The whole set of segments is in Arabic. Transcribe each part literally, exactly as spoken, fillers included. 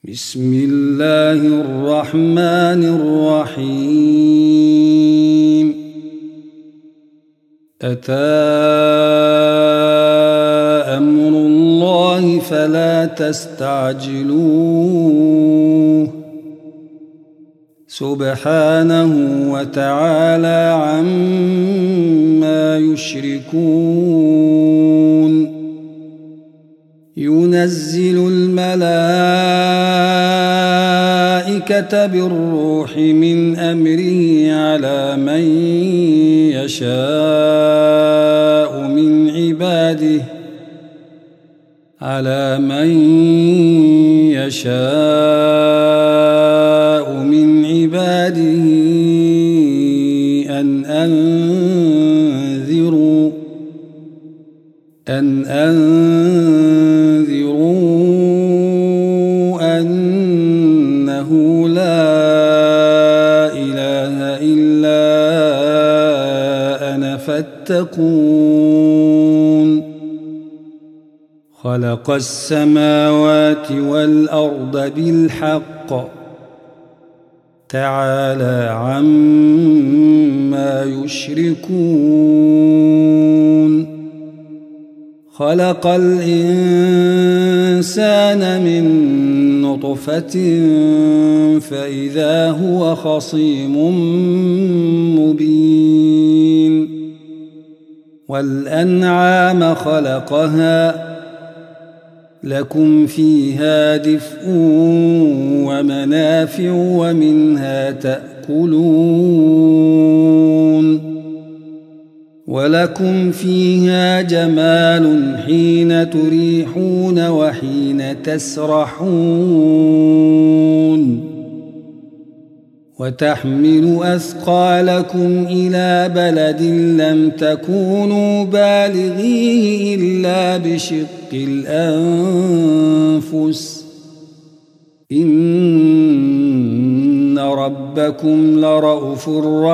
بسم الله الرحمن الرحيم. أتى أمر الله فلا تستعجلوه سبحانه وتعالى عما يشركون. ينزل الملائكة بالروح من أمره على من يشاء من عباده على من يشاء من عباده أن أنذروا أن أنذروا أنه لا إله إلا أنا فاتقون. خلق السماوات والأرض بالحق تعالى عما يشركون. خلق الإنسان من نطفة فإذا هو خصيم مبين. والأنعام خلقها لكم فيها دفء ومنافع ومنها تأكلون. ولكم فيها جمال حين تريحون وحين تسرحون. وتحمل أثقالكم إلى بلد لم تكونوا بالغيه إلا بشق الأنفس إن ربكم لرءوف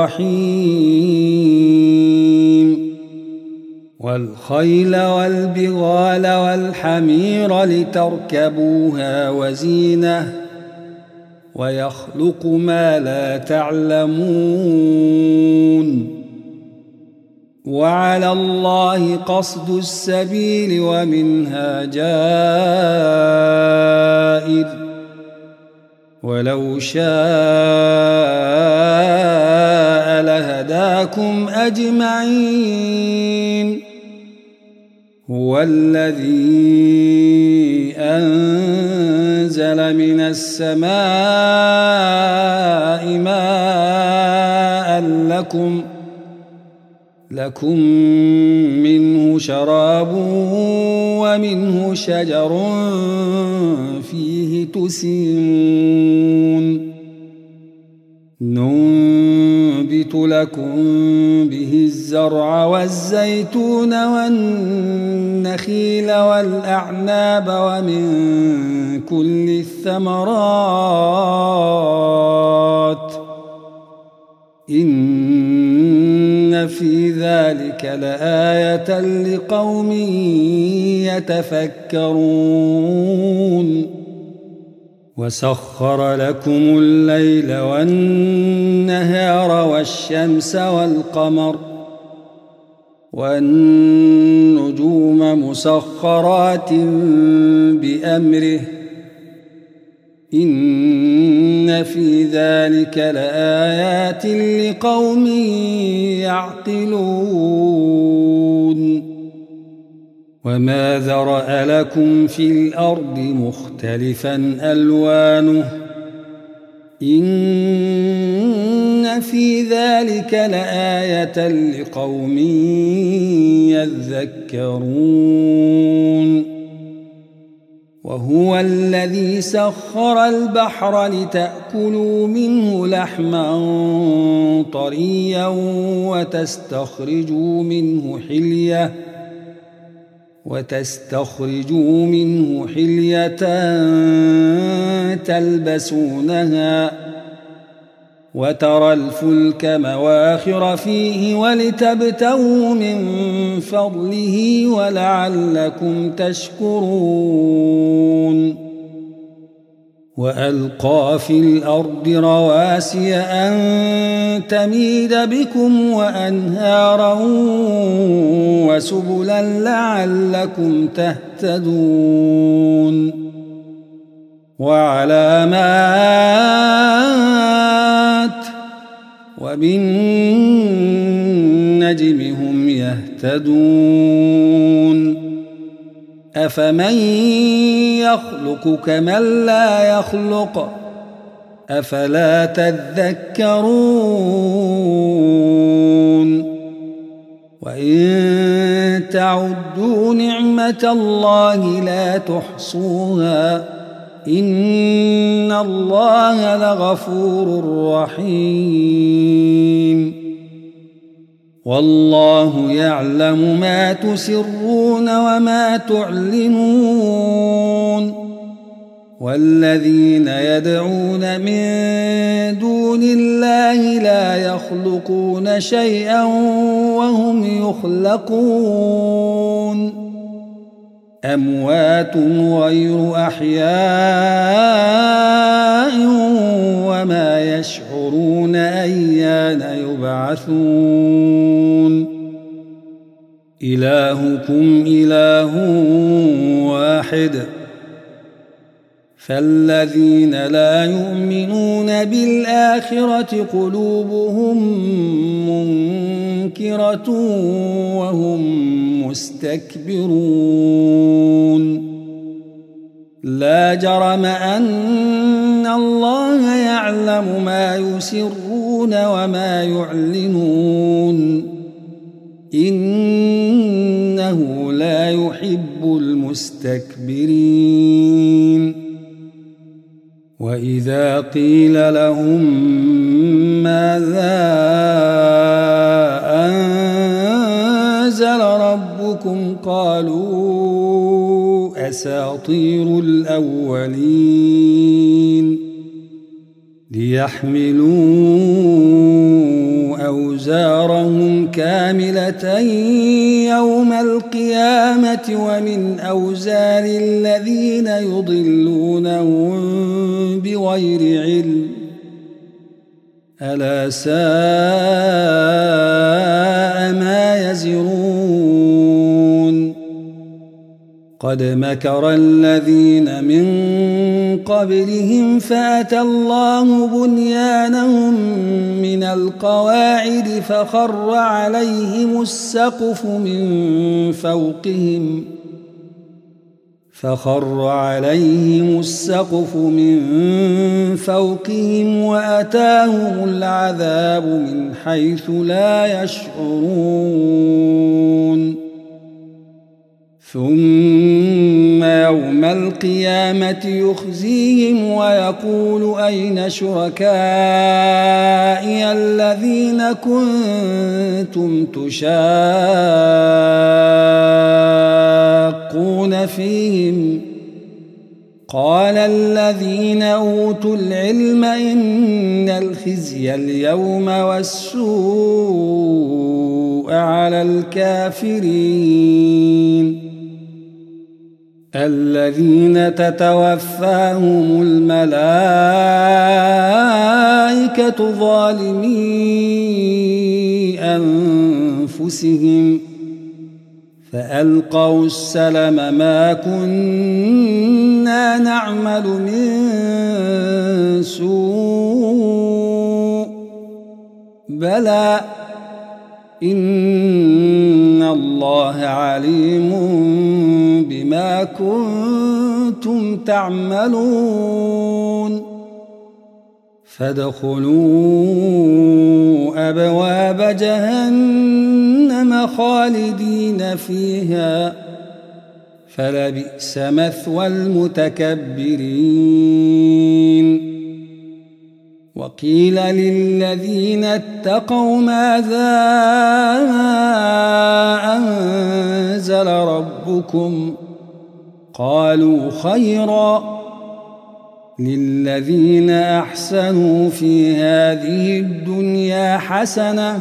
رحيم. والخيل والبغال والحمير لتركبوها وزينة ويخلق ما لا تعلمون. وعلى الله قصد السبيل ومنها جائر ولو شاء لهداكم أجمعين. هو الذي أنزل من السماء ماء لكم لكم منه شراب ومنه شجر فيه تسيمون. ننبت لكم به الزرع والزيتون والنخيل والأعناب ومن كل الثمرات إن في ذلك لآية لقوم يتفكرون. وسخر لكم الليل والنهار والشمس والقمر والنجوم مسخرات بأمره إن في ذلك لآيات لقوم يعقلون. وما ذرأ لكم في الأرض مختلفا ألوانه إن في ذلك لآية لقوم يذكرون. وهو الذي سخر البحر لتأكلوا منه لحما طريا وتستخرجوا منه حلية وتستخرجوا منه حلية تلبسونها وترى الفلك مواخر فيه ولتبتغوا من فضله ولعلكم تشكرون وألقى في الأرض رواسي أن تميد بكم وأنهارا وسبلا لعلكم تهتدون وعلامات وبالنجم هم يهتدون أفمن يخلق كمن لا يخلق أفلا تذكرون وإن تعدوا نعمة الله لا تحصوها إن الله لغفور رحيم والله يعلم ما تسرون وما تعلنون والذين يدعون من دون الله لا يخلقون شيئا وهم يخلقون أموات غير أحياء وما يشعرون أيان يبعثون إلهكم إله واحد فالذين لا يؤمنون بالآخرة قلوبهم منكرة وهم مستكبرون لا جرم أن الله يعلم ما يسرون وما يعلنون إنه لا يحب المستكبرين وإذا قيل لهم ماذا أنزل ربكم قالوا أساطير الأولين ليحملوا أوزارهم كاملة يوم القيامة ومن أوزار الذين يضلونهم بغير علم ألا ساء ما يزرون قد مكر الذين من قبلهم فأتى الله بنيانهم من القواعد فخر عليهم السقف من فوقهم فخر عليهم السقف من فوقهم وأتاهم العذاب من حيث لا يشعرون ثم يوم القيامة يخزيهم ويقول أين شركائي الذين كنتم تشاقون فيهم قال الذين أوتوا العلم إن الخزي اليوم والسوء على الكافرين الذين تتوفاهم الملائكة ظالمي أنفسهم فألقوا السلم ما كنا نعمل من سوء بلى إن الله عليم بما كنتم تعملون فادخلوا أبواب جهنم خالدين فيها فلبئس مثوى المتكبرين وقيل للذين اتقوا ماذا أنزل ربكم قالوا خيرا للذين أحسنوا في هذه الدنيا حسنة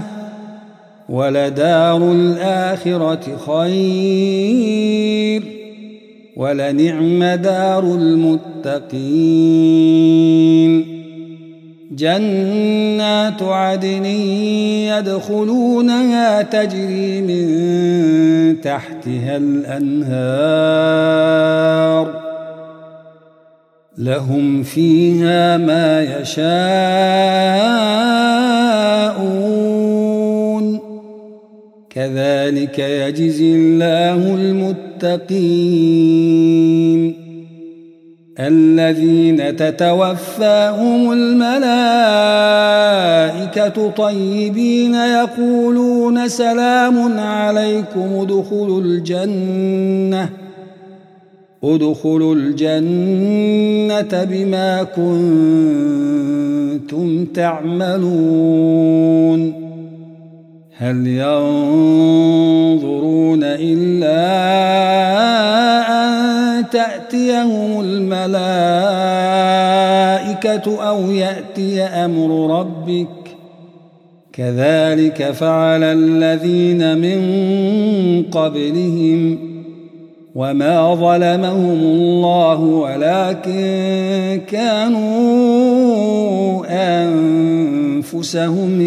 ولدار الآخرة خير ولنعم دار المتقين جنات عدن يدخلونها تجري من تحتها الأنهار لهم فيها ما يشاءون كذلك يجزي الله المتقين الذين تتوفاهم الملائكة طيبين يقولون سلام عليكم ادخلوا الجنة ادخلوا الجنة بما كنتم تعملون هل ينظرون إلا أن تأتيهم الملائكة أو يأتي أمر ربك كذلك فعل الذين من قبلهم وما ظلمهم الله ولكن كانوا أنفسهم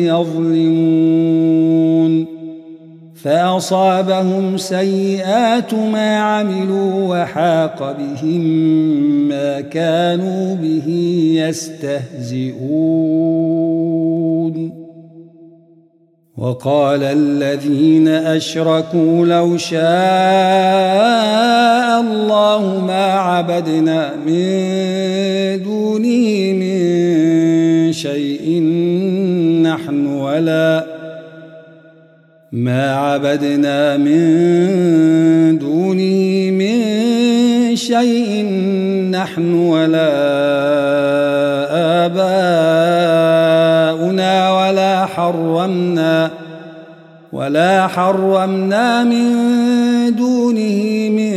يظلمون فأصابهم سيئات ما عملوا وحاق بهم ما كانوا به يستهزئون وقال الذين أشركوا لو شاء الله ما عبدنا من دونه من شيء نحن ولا ما عبدنا من دونه من شيء نحن ولا آباؤنا ولا حرمنا ولا حرمنا من دونه من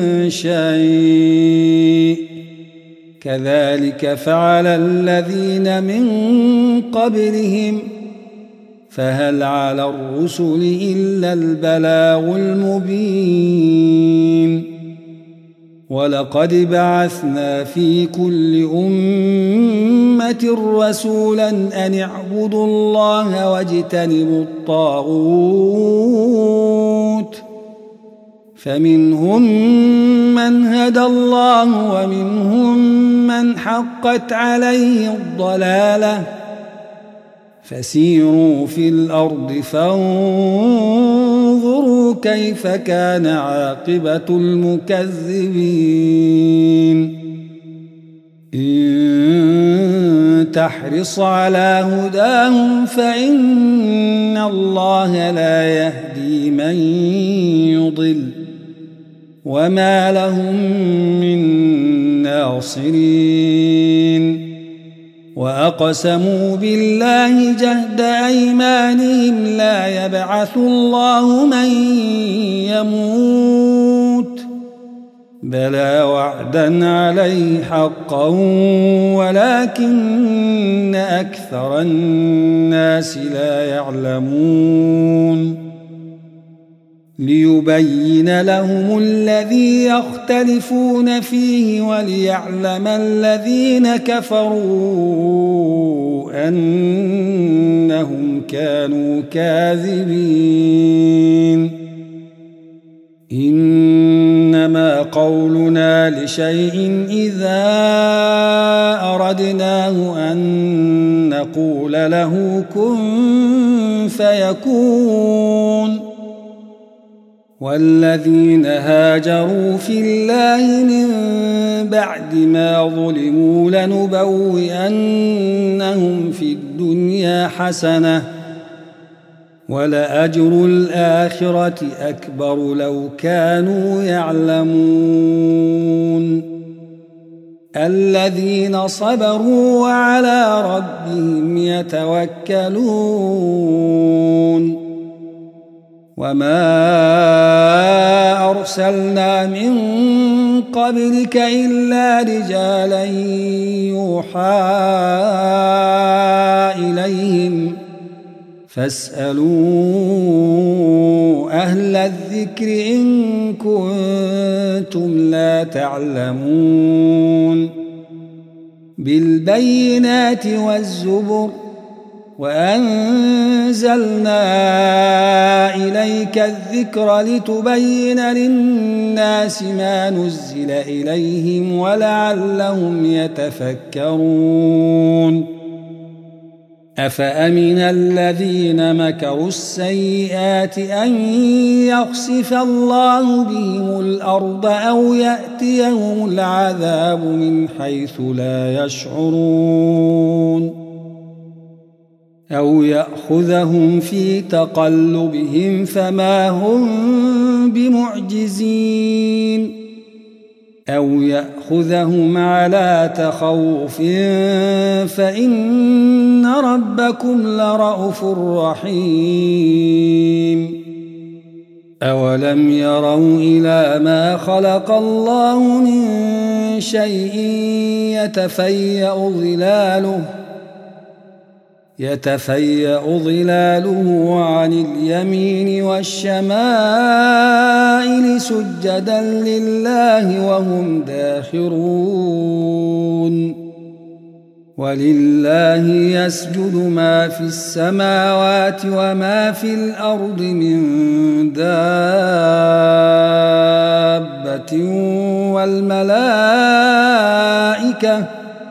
شيء كذلك فعل الذين من قبلهم فهل على الرسل إلا البلاغ المبين ولقد بعثنا في كل أمة رسولا أن اعبدوا الله واجتنبوا الطاغوت فمنهم من هدى الله ومنهم من حقت عليه الضلالة فسيروا في الأرض فانظروا كيف كان عاقبة المكذبين إن تحرص على هداهم فإن الله لا يهدي من يضل وما لهم من ناصرين وأقسموا بالله جهد أيمانهم لا يبعث الله من يموت بلى وعدا عليه حقا ولكن أكثر الناس لا يعلمون ليبين لهم الذي يختلفون فيه وليعلم الذين كفروا أنهم كانوا كاذبين إنما قولنا لشيء إذا أردناه أن نقول له كن فيكون والذين هاجروا في الله من بعد ما ظلموا لنبوئنهم في الدنيا حسنة ولأجر الآخرة أكبر لو كانوا يعلمون الذين صبروا وعلى ربهم يتوكلون وما أرسلنا من قبلك إلا رجالا يوحى إليهم فاسألوا أهل الذكر إن كنتم لا تعلمون بالبينات والزبر وأنزلنا إليك الذكر لتبين للناس ما نزل إليهم ولعلهم يتفكرون أفأمن الذين مكروا السيئات أن يخسف الله بهم الأرض أو يأتيهم العذاب من حيث لا يشعرون أو يأخذهم في تقلبهم فما هم بمعجزين أو يأخذهم على تخوف فإن ربكم لرءوف رحيم أولم يروا إلى ما خلق الله من شيء يتفيأ ظلاله يتفيأ ظلاله عن اليمين والشمائل سجدا لله وهم داخرون ولله يسجد ما في السماوات وما في الأرض من دابة والملائكة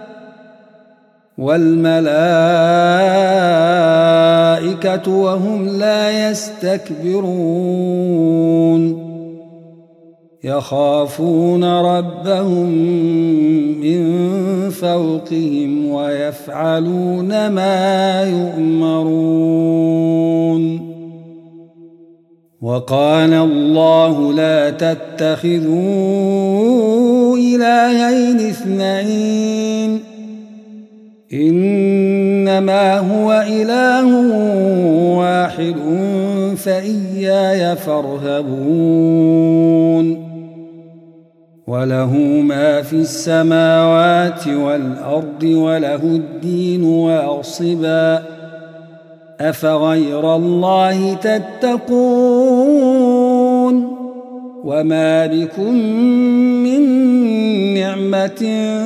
والملائكة وهم لا يستكبرون يخافون ربهم من فوقهم ويفعلون ما يؤمرون وقال الله لا تتخذوا إلهين اثنين إنما هو إله واحد فإياي فارهبون وله ما في السماوات والأرض وله الدين واصبا أفغير الله تتقون وما بكم من نعمة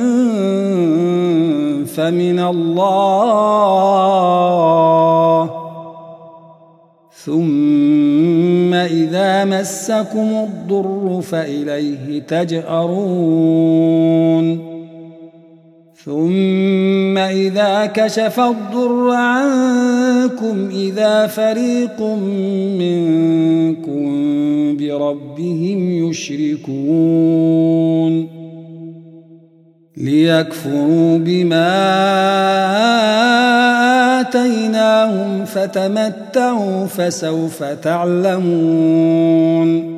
فمن الله ثم إذا مسكم الضر فإليه تجأرون ثم إذا كشف الضر عنكم إذا فريق منكم بربهم يشركون ليكفروا بما آتيناهم فتمتعوا فسوف تعلمون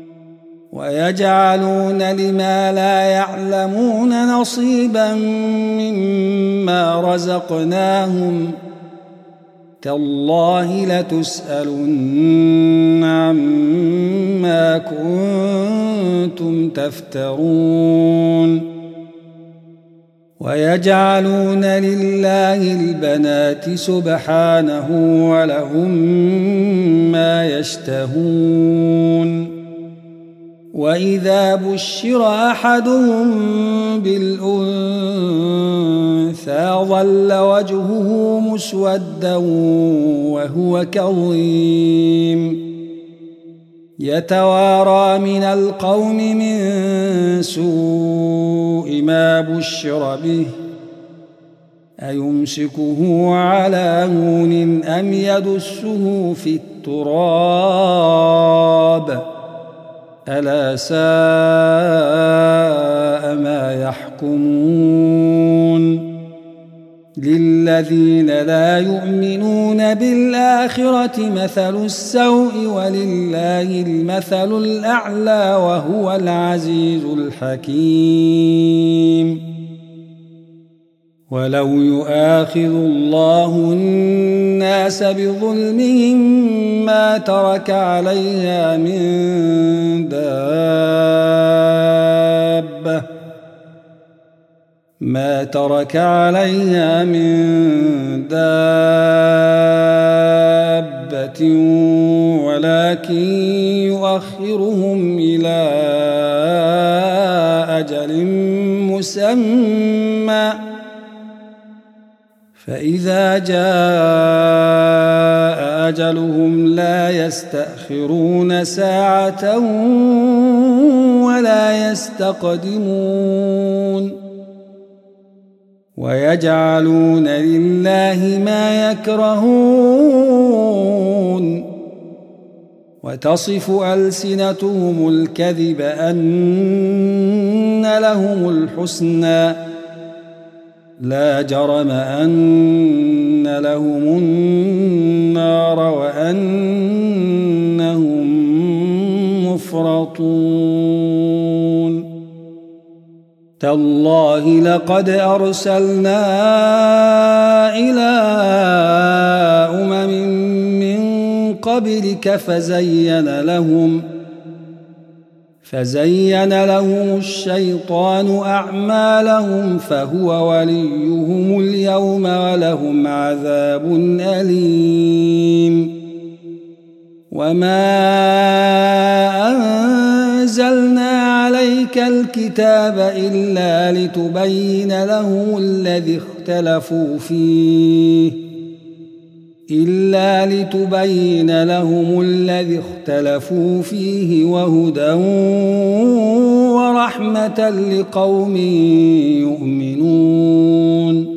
ويجعلون لما لا يعلمون نصيبا مما رزقناهم تالله لتسألن عما كنتم تفترون ويجعلون لله البنات سبحانه ولهم ما يشتهون وإذا بشر أحدهم بالأنثى ظل وجهه مسودا وهو كظيم يتوارى من القوم من سوء ما بشر به أيمسكه على هون أم يدسه في التراب ألا ساء ما يحكمون للذين لا يؤمنون بالآخرة مثل السوء ولله المثل الأعلى وهو العزيز الحكيم ولو يؤاخذ الله الناس بظلمهم ما ترك عليها من دابة ما ترك عليها من دابة ولكن يؤخرهم إلى أجل مسمى فإذا جاء أجلهم لا يستأخرون ساعة ولا يستقدمون ويجعلون لله ما يكرهون وتصف ألسنتهم الكذب أن لهم الحسنى لا جرم أن لهم النار وأنهم مفرطون تالله لقد أرسلنا إلى أمم من قبلك فزين لهم فزين لهم الشيطان أعمالهم فهو وليهم اليوم ولهم عذاب أليم وما أنزلنا عليك الكتاب إلا لتبين لهم الذي اختلفوا فيه إلا لتبين لهم الذي اختلفوا فيه وهدى ورحمة لقوم يؤمنون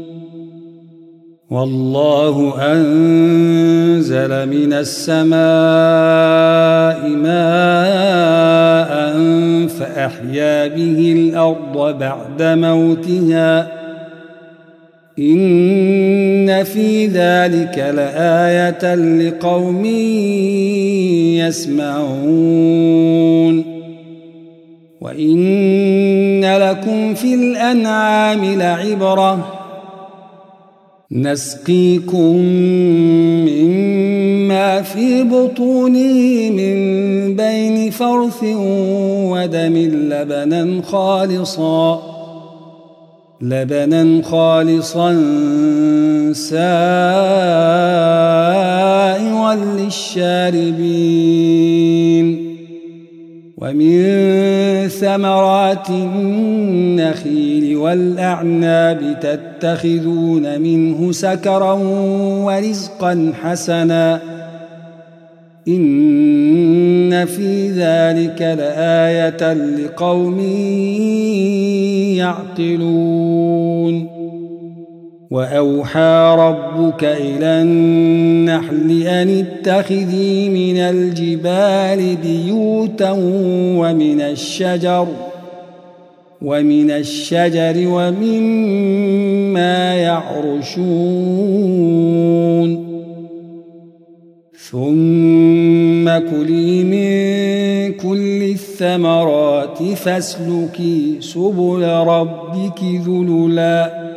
والله أنزل من السماء ماء فأحيا به الأرض بعد موتها إن في ذلك لآية لقوم يسمعون وإن لكم في الأنعام لعبرة نسقيكم مما في بطونه من بين فرث ودم لبنا خالصا لبنا خالصا سائغا للشاربين ومن ثمرات النخيل والأعناب تتخذون منه سكرا ورزقا حسنا إن في ذلك لآية لقوم يعقلون وأوحى ربك إلى النحل أن اتخذي من الجبال بيوتا ومن الشجر ومن الشجر ومما يعرشون ثم كلي من كل الثمرات فاسلكي سبل ربك ذللا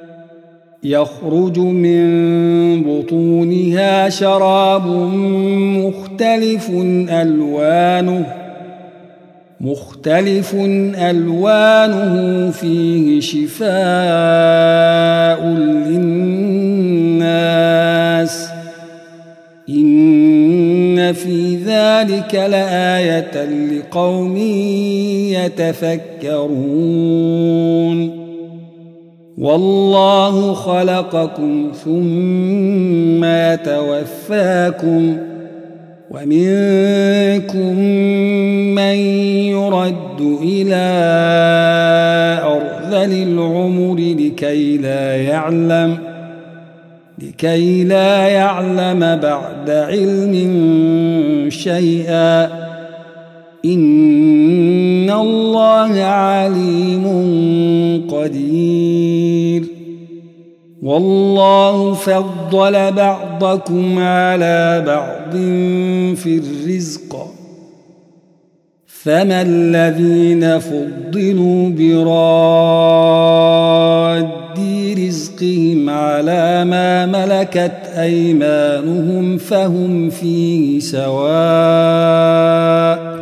يخرج من بطونها شراب مختلف ألوانه مختلف ألوانه فيه شفاء للناس إن في ذلك لآية لقوم يتفكرون والله خلقكم ثم يتوفاكم ومنكم من يرد إلى أرذل العمر لكي لا يعلم لكي لا يعلم بعد علم شيئا إن الله عليم قدير والله فضل بعضكم على بعض في الرزق فما الذين فضلوا براد رزقهم على ما ملكت أيمانهم فهم فيه سواء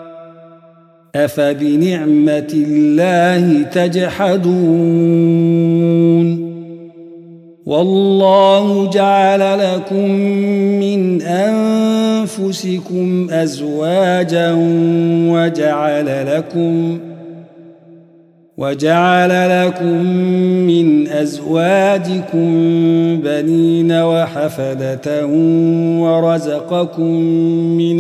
أفبنعمة الله تجحدون والله جعل لكم من أنفسكم أزواجا وجعل لكم وجعل لكم من أزواجكم بنين وحفدة ورزقكم من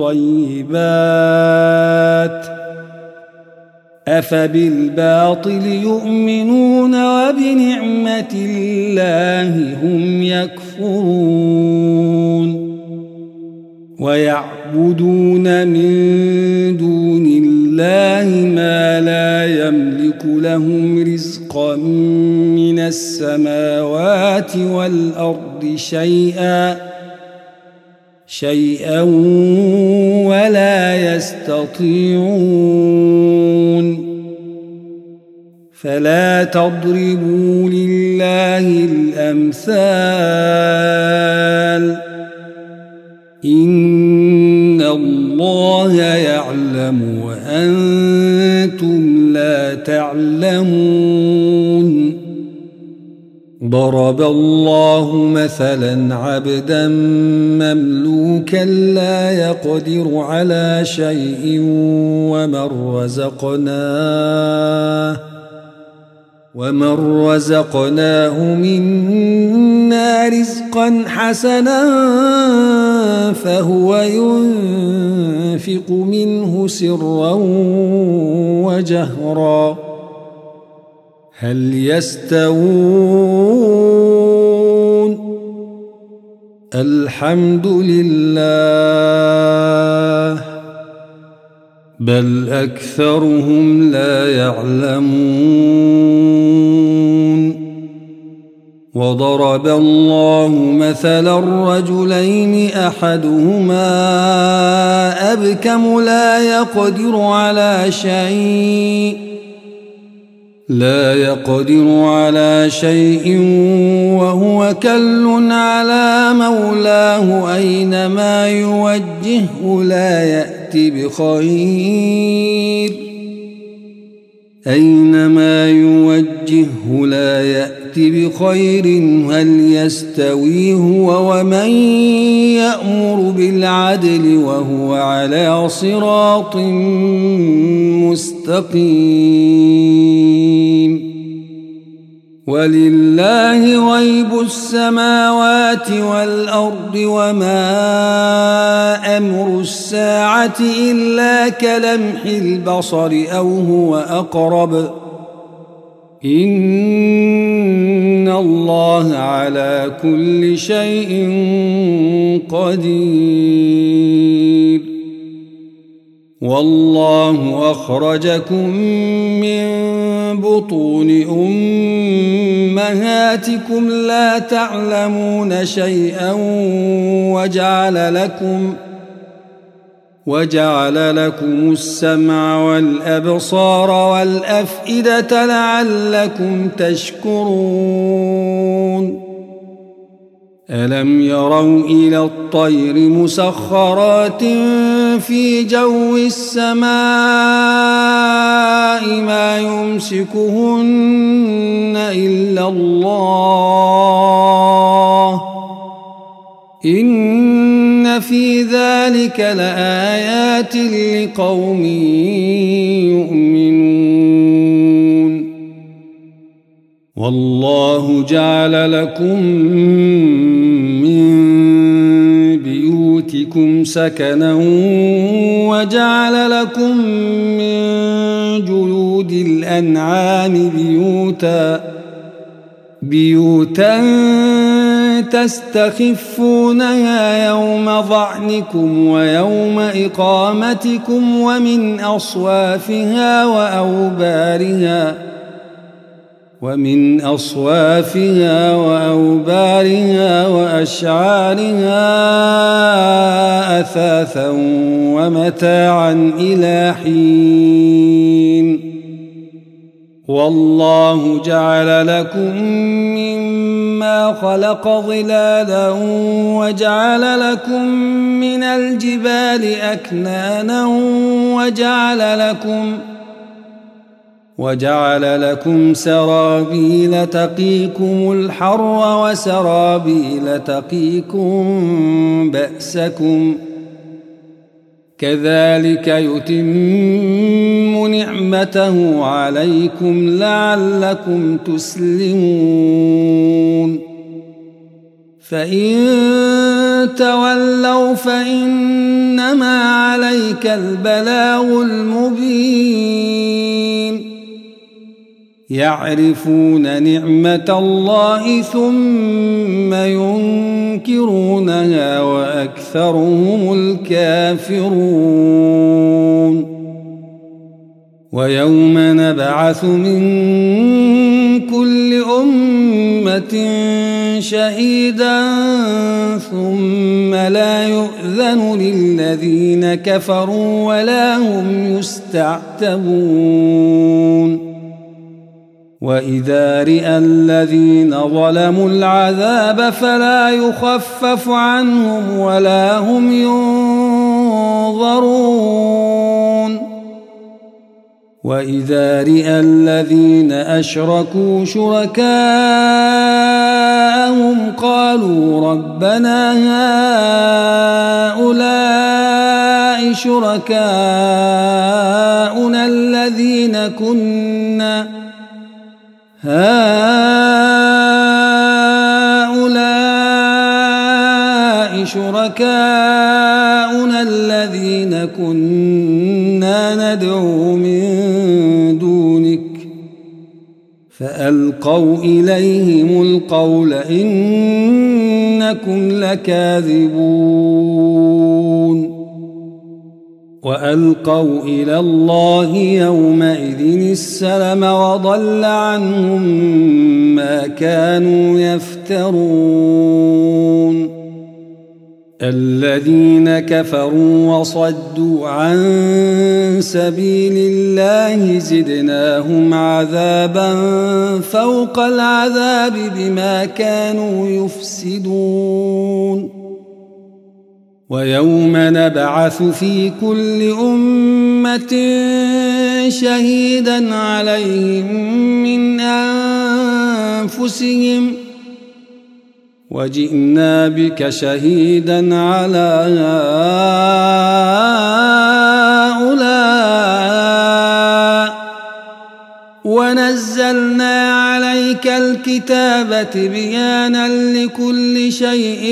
الطيبات أفبالباطل يؤمنون وبنعمة الله هم يكفرون ويعبدون من دون الله ما لا يملك لهم رزقا من السماوات والأرض شيئا شيئا ولا يستطيعون فلا تضربوا لله الأمثال إن الله يعلم وأنتم لا تعلمون ضرب الله مثلا عبدا مملوكا لا يقدر على شيء ومن رزقناه ومن رزقناه منا رزقا حسنا فهو ينفق منه سرا وجهرا هل يستوون الحمد لله بل أكثرهم لا يعلمون وضرب الله مثلا رجلين أحدهما أبكم لا يقدر على شيء لا يقدر على شيء وهو كل على مولاه أينما يوجهه لا يأتي بخير أينما يوجهه لا يأتي بخير هل يستوي هو ومن يأمر بالعدل وهو على صراط مستقيم ولله غيب السماوات والأرض وما أمر الساعة إلا كلمح البصر أو هو أقرب إن الله على كل شيء قدير والله أخرجكم من بطون أمهاتكم لا تعلمون شيئا وجعل لكم وجعل لكم السمع والأبصار والأفئدة لعلكم تشكرون ألم يروا إلى الطير مسخرات في جو السماء ما يمسكهن إلا الله إن في ذلك لآيات لقوم يؤمنون والله جعل لكم من بيوتكم سكنا وجعل لكم من جلود الأنعام بيوتا بيوتا تستخفونها يوم ظعنكم ويوم إقامتكم ومن أصوافها وأوبارها ومن أصوافها وأوبارها وأشعارها أثاثا ومتاعا إلى حين والله جعل لكم مما خلق ظلالا وجعل لكم من الجبال أكنانا وجعل لكم وجعل لكم سرابيل تقيكم الحر وسرابيل تقيكم بأسكم كذلك يتم نعمته عليكم لعلكم تسلمون فإن تولوا فإنما عليك البلاغ المبين يعرفون نعمة الله ثم ينكرونها وأكثرهم الكافرون ويوم نبعث من كل أمة شهيدا ثم لا يؤذن للذين كفروا ولا هم يستعتبون وإذا رئى الذين ظلموا العذاب فلا يخفف عنهم ولا هم ينظرون وإذا رئى الذين أشركوا شركاءهم قالوا ربنا هؤلاء شركاؤنا الذين كنا هؤلاء شركاؤنا الذين كنا ندعو من دونك فألقوا إليهم القول إنكم لكاذبون وألقوا إلى الله يومئذ السلم وضل عنهم ما كانوا يفترون الذين كفروا وصدوا عن سبيل الله زدناهم عذابا فوق العذاب بما كانوا يفسدون ويوم نبعث في كل أمة شهيدا عليهم من أنفسهم وجئنا بك شهيدا على هؤلاء ونزلنا عليك الكتاب بيانا لكل شيء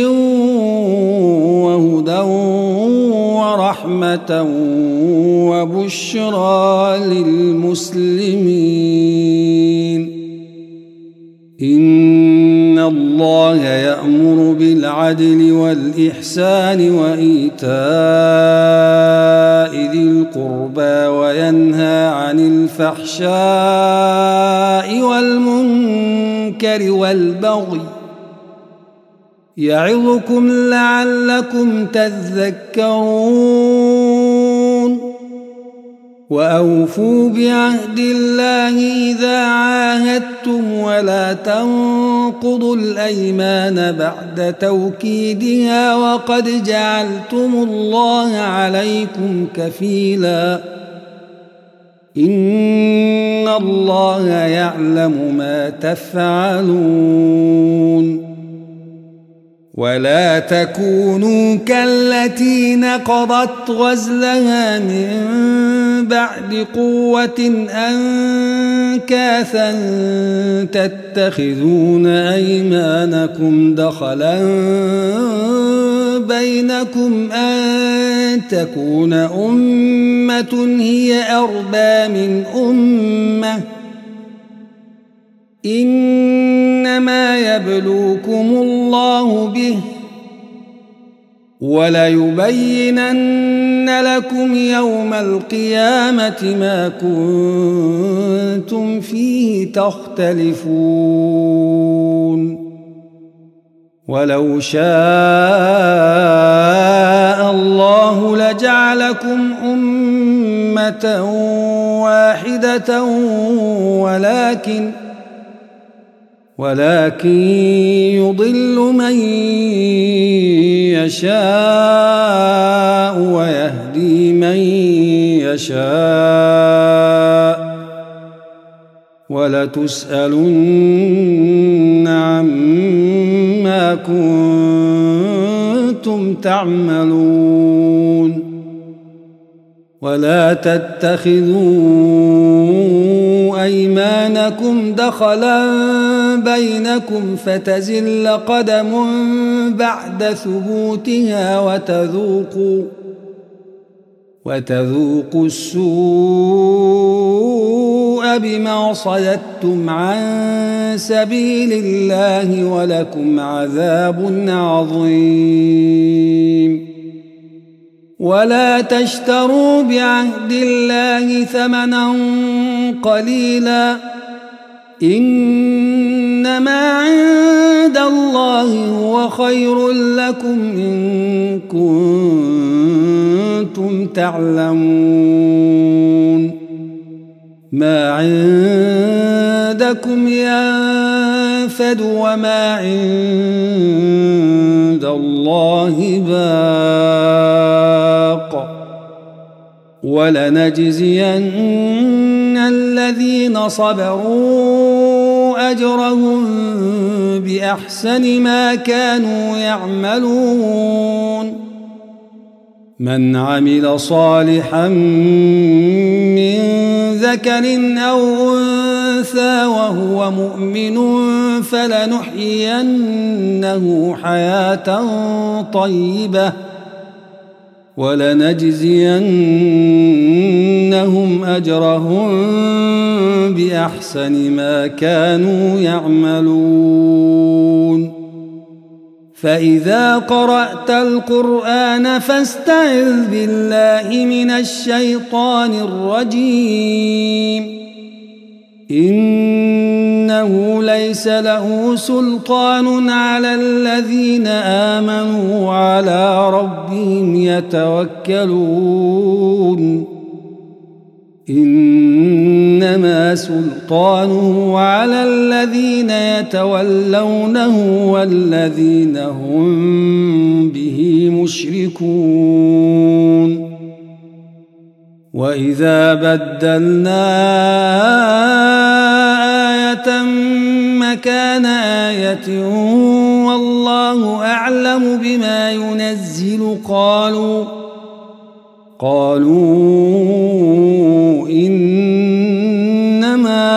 وهدى ورحمة وبشرى للمسلمين إن الله يأمر بالعدل والإحسان وإيتاء ذي القربى وينهى عن الفحشاء والمنكر والبغي يعظكم لعلكم تذكرون وأوفوا بعهد الله إذا عاهدتم ولا تنقضوا الأيمان بعد توكيدها وقد جعلتم الله عليكم كفيلا إن الله يعلم ما تفعلون ولا تكونوا كالتي نقضت غزلها من بعد قوة أنكاثا تتخذون أيمانكم دخلا بينكم أن تكون أمة هي أربى من أمة إنما يبلوكم الله به وليبينن لكم يوم القيامة ما كنتم فيه تختلفون ولو شاء الله لجعلكم أمة واحدة ولكن ولكن يضل من يشاء ويهدي من يشاء ولتسألن عما كنتم تعملون. ولا تتخذوا أيمانكم دخلا بينكم فتزل قدم بعد ثبوتها وتذوقوا وتذوقوا السوء بما صددتم عن سبيل الله ولكم عذاب عظيم. ولا تشتروا بعهد الله ثمنا قليلا إنما عند الله هو خير لكم إن كنتم تعلمون. ما عندكم ينفد وما عند الله باق ولنجزين الذين صبروا أجرهم بأحسن ما كانوا يعملون. من عمل صالحا من ذكر أو أنثى وهو مؤمن فلنحيينه حياة طيبة ولنجزينهم أجرهم بأحسن ما كانوا يعملون. فإذا قرأت القرآن فاستعذ بالله من الشيطان الرجيم إنه ليس له سلطان على الذين آمنوا وعلى ربهم يتوكلون. إنما سلطانه على الذين يتولونه والذين هم به مشركون. وإذا بدلنا آية مكان آية والله أعلم بما ينزل قالوا قالوا إنما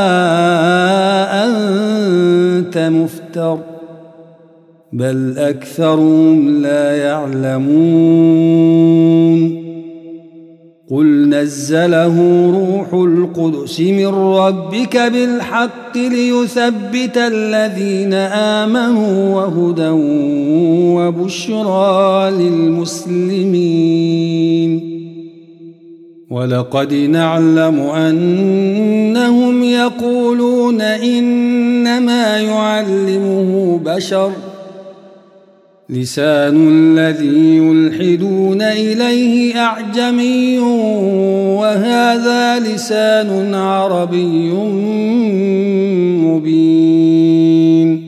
أنت مفتر بل أكثرهم لا يعلمون. قل نزله روح القدس من ربك بالحق ليثبت الذين آمنوا وهدى وبشرى للمسلمين. ولقد نعلم أنهم يقولون إنما يعلمه بشر لسان الذي يلحدون إليه أعجمي وهذا لسان عربي مبين.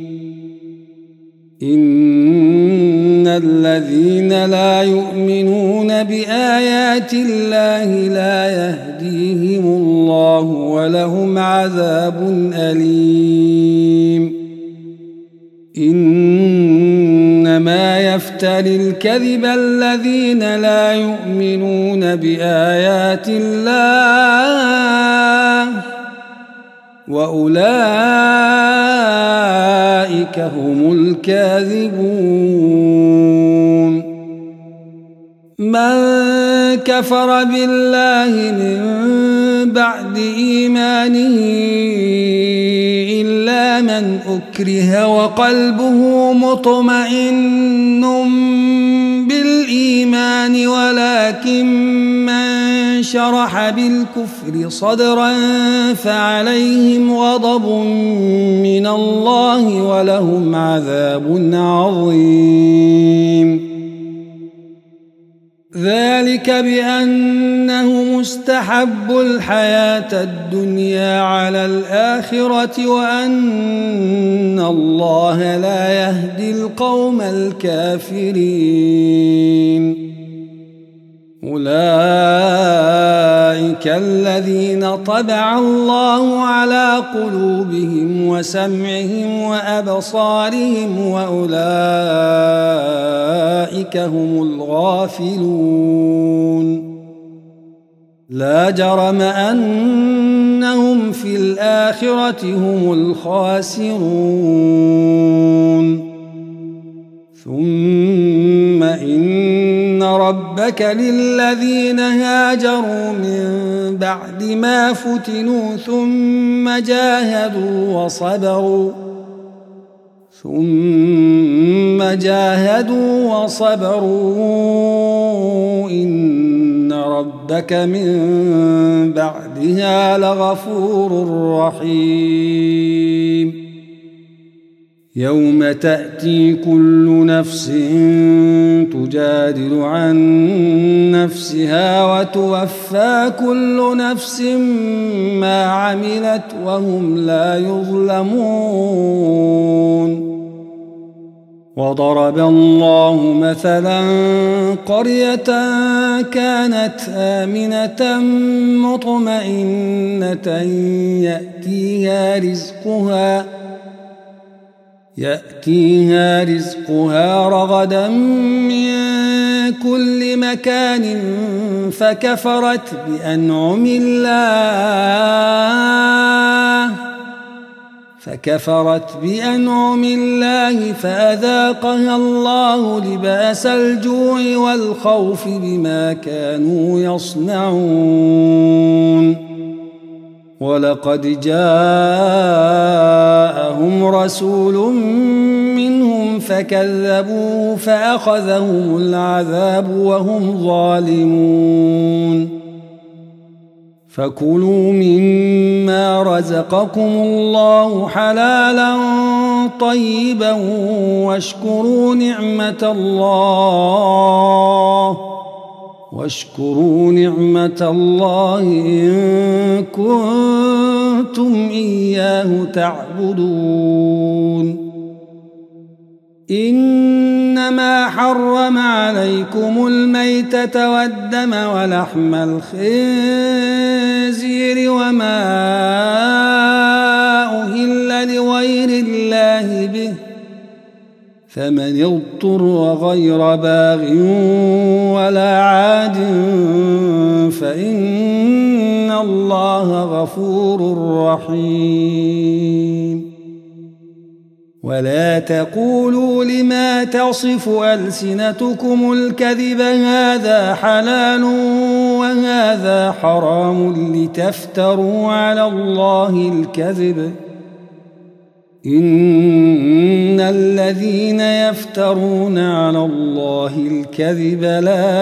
إن الذين لا يؤمنون بآيات الله لا يهديهم الله ولهم عذاب أليم. إنما يفتري الكذب الذين لا يؤمنون بآيات الله وأولئك هم الكاذبون. من كفر بالله من بعد إيمانه إلا من أكره وقلبه مطمئن بالإيمان ولكن من شرح بالكفر صدرا فعليهم غضب من الله ولهم عذاب عظيم. ذلك بأنه مستحب الحياة الدنيا على الآخرة وأن الله لا يهدي القوم الكافرين. أولئك الذين طبع الله على قلوبهم وسمعهم وأبصارهم وأولئك هم الغافلون. لا جرم أنهم في الآخرة هم الخاسرون ثم إن ربك للذين هاجروا من بعد ما فتنوا ثم جاهدوا وصبروا ثم جاهدوا وصبروا إن ربك من بعدها لغفور رحيم يوم تأتي كل نفس تجادل عن نفسها وتوفى كل نفس ما عملت وهم لا يظلمون وضرب الله مثلا قرية كانت آمنة مطمئنة يأتيها رزقها يأتيها رزقها رغدا من كل مكان فكفرت بأنعم الله فكفرت بأنعم الله فأذاقها الله لباس الجوع والخوف بما كانوا يصنعون ولقد جاءهم رسول منهم فكذبوه فأخذهم العذاب وهم ظالمون فكلوا مما رزقكم الله حلالا طيبا واشكروا نعمة الله واشكروا نعمة الله إن كنتم إياه تعبدون إنما حرم عليكم الميتة والدم ولحم الخنزير وما أهل لغير الله به فمن اضطر غير باغ ولا عاد فإن الله غفور رحيم ولا تقولوا لما تصف ألسنتكم الكذب هذا حلال وهذا حرام لتفتروا على الله الكذب إن الذين يفترون على الله الكذب لا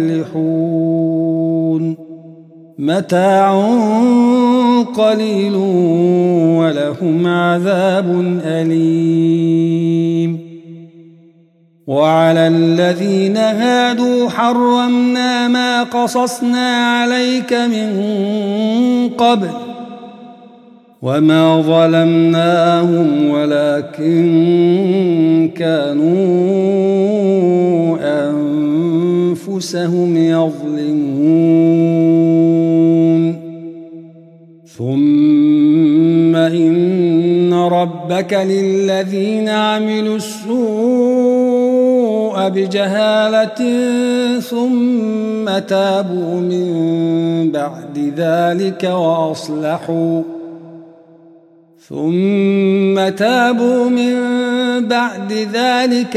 يفلحون متاع قليل ولهم عذاب أليم وعلى الذين هادوا حرمنا ما قصصنا عليك من قبل وما ظلمناهم ولكن كانوا أنفسهم يظلمون ثم إن ربك للذين عملوا السوء بجهالة ثم تابوا من بعد ذلك وأصلحوا ثم تابوا من بعد ذلك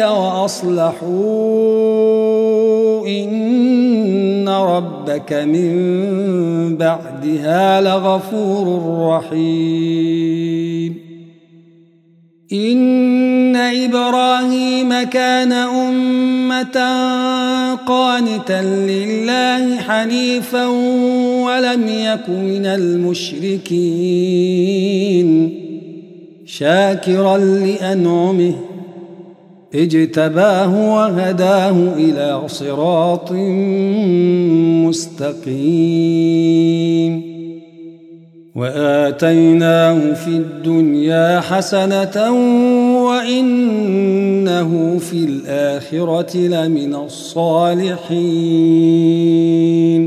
وأصلحوا إن ربك من بعدها لغفور رحيم إن إبراهيم كان أمة قانتا لله حنيفا ولم يك من المشركين شاكرا لأنعمه اجتباه وهداه إلى صراط مستقيم وآتيناه في الدنيا حسنة وإنه في الآخرة لمن الصالحين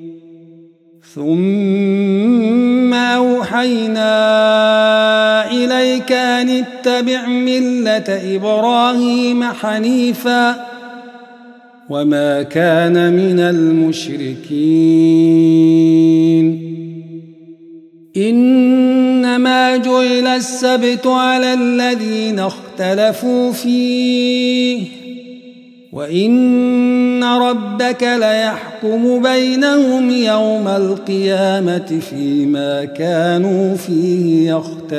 ثم أوحينا إليك أن اتبع ملة إبراهيم حنيفا وما كان من المشركين. إنما جعل السبت على الذين اختلفوا فيه وإن ربك ليحكم بينهم يوم القيامة فيما كانوا فيه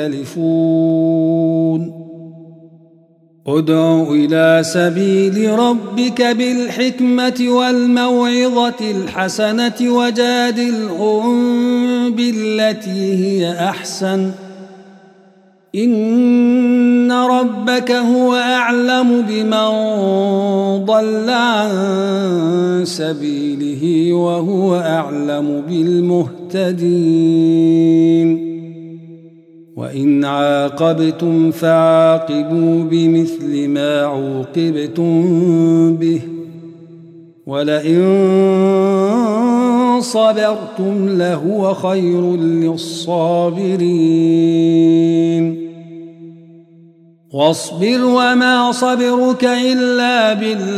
يختلفون. ادع إلى سبيل ربك بالحكمة والموعظة الحسنة وجادلهم بالتي هي أحسن إن ربك هو أعلم بمن ضل عن سبيله وهو أعلم بالمهتدين. وإن عاقبتم فعاقبوا بمثل ما عوقبتم به ولئن صبرتم لهو خير للصابرين. واصبر وما صبرك إلا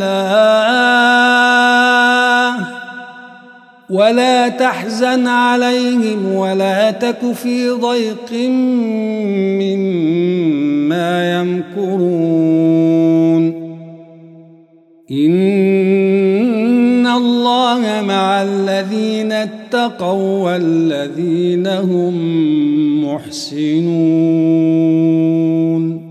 بالله ولا تحزن عليهم ولا تك في ضيق مما يمكرون. إن الله مع الذين اتقوا والذين هم محسنون.